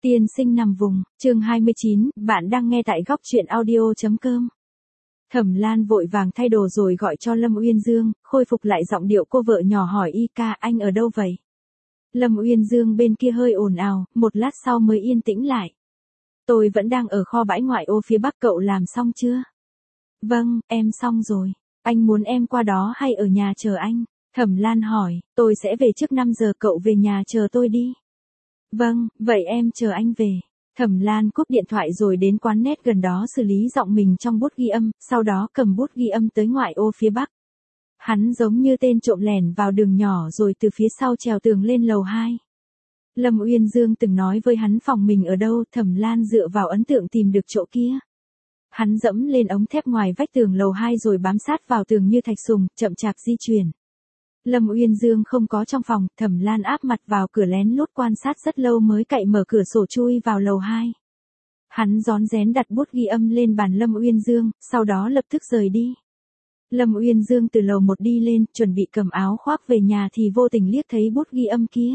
Tiên sinh nằm vùng, chương 29, bạn đang nghe tại góc truyện audio.com. Thẩm Lan vội vàng thay đồ rồi gọi cho Lâm Uyên Dương, khôi phục lại giọng điệu cô vợ nhỏ hỏi y ca anh ở đâu vậy? Lâm Uyên Dương bên kia hơi ồn ào, một lát sau mới yên tĩnh lại. Tôi vẫn đang ở kho bãi ngoại ô phía bắc, cậu làm xong chưa? Vâng, em xong rồi. Anh muốn em qua đó hay ở nhà chờ anh? Thẩm Lan hỏi, tôi sẽ về trước 5 giờ, cậu về nhà chờ tôi đi. Vâng, vậy em chờ anh về. Thẩm Lan cúp điện thoại rồi đến quán net gần đó xử lý giọng mình trong bút ghi âm, sau đó cầm bút ghi âm tới ngoại ô phía bắc. Hắn giống như tên trộm lẻn vào đường nhỏ rồi từ phía sau trèo tường lên lầu 2. Lâm Uyên Dương từng nói với hắn phòng mình ở đâu, Thẩm Lan dựa vào ấn tượng tìm được chỗ kia. Hắn dẫm lên ống thép ngoài vách tường lầu 2 rồi bám sát vào tường như thạch sùng, chậm chạp di chuyển. Lâm Uyên Dương không có trong phòng, Thẩm Lan áp mặt vào cửa lén lút quan sát rất lâu mới cậy mở cửa sổ chui vào lầu 2. Hắn rón rén đặt bút ghi âm lên bàn Lâm Uyên Dương, sau đó lập tức rời đi. Lâm Uyên Dương từ lầu 1 đi lên, chuẩn bị cầm áo khoác về nhà thì vô tình liếc thấy bút ghi âm kia.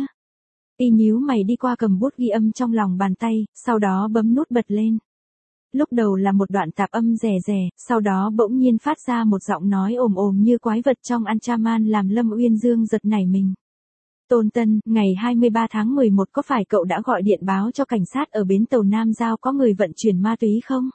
Y nhíu mày đi qua cầm bút ghi âm trong lòng bàn tay, sau đó bấm nút bật lên. Lúc đầu là một đoạn tạp âm rè rè, sau đó bỗng nhiên phát ra một giọng nói ồm ồm như quái vật trong Antraman làm Lâm Uyên Dương giật nảy mình. Tôn Tân, ngày 23 tháng 11 có phải cậu đã gọi điện báo cho cảnh sát ở bến tàu Nam Giao có người vận chuyển ma túy không?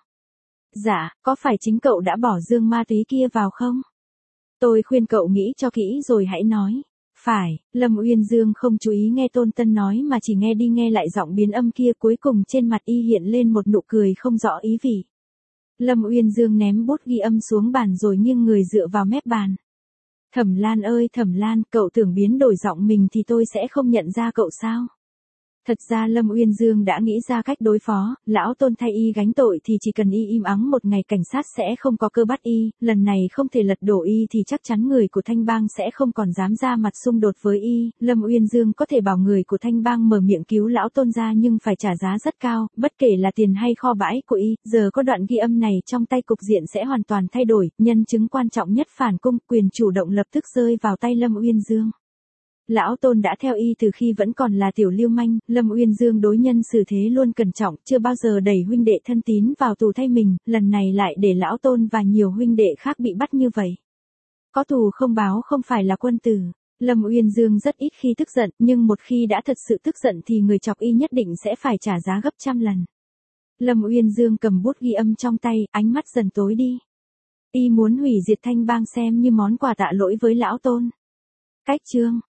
Dạ, có phải chính cậu đã bỏ dương ma túy kia vào không? Tôi khuyên cậu nghĩ cho kỹ rồi hãy nói. Phải, Lâm Uyên Dương không chú ý nghe Tôn Tân nói mà chỉ nghe đi nghe lại giọng biến âm kia, cuối cùng trên mặt y hiện lên một nụ cười không rõ ý vị. Lâm Uyên Dương ném bút ghi âm xuống bàn rồi nghiêng người dựa vào mép bàn. Thẩm Lan ơi Thẩm Lan, cậu tưởng biến đổi giọng mình thì tôi sẽ không nhận ra cậu sao? Thật ra Lâm Uyên Dương đã nghĩ ra cách đối phó, lão Tôn thay y gánh tội thì chỉ cần y im ắng một ngày cảnh sát sẽ không có cơ bắt y, lần này không thể lật đổ y thì chắc chắn người của Thanh Bang sẽ không còn dám ra mặt xung đột với y. Lâm Uyên Dương có thể bảo người của Thanh Bang mở miệng cứu lão Tôn ra nhưng phải trả giá rất cao, bất kể là tiền hay kho bãi của y, giờ có đoạn ghi âm này trong tay cục diện sẽ hoàn toàn thay đổi, nhân chứng quan trọng nhất phản cung, quyền chủ động lập tức rơi vào tay Lâm Uyên Dương. Lão Tôn đã theo y từ khi vẫn còn là tiểu lưu manh, Lâm Uyên Dương đối nhân xử thế luôn cẩn trọng, chưa bao giờ đẩy huynh đệ thân tín vào tù thay mình, lần này lại để lão Tôn và nhiều huynh đệ khác bị bắt như vậy. Có thù không báo không phải là quân tử. Lâm Uyên Dương rất ít khi tức giận, nhưng một khi đã thật sự tức giận thì người chọc y nhất định sẽ phải trả giá gấp trăm lần. Lâm Uyên Dương cầm bút ghi âm trong tay, ánh mắt dần tối đi. Y muốn hủy diệt Thanh Bang xem như món quà tạ lỗi với lão Tôn. Cách chương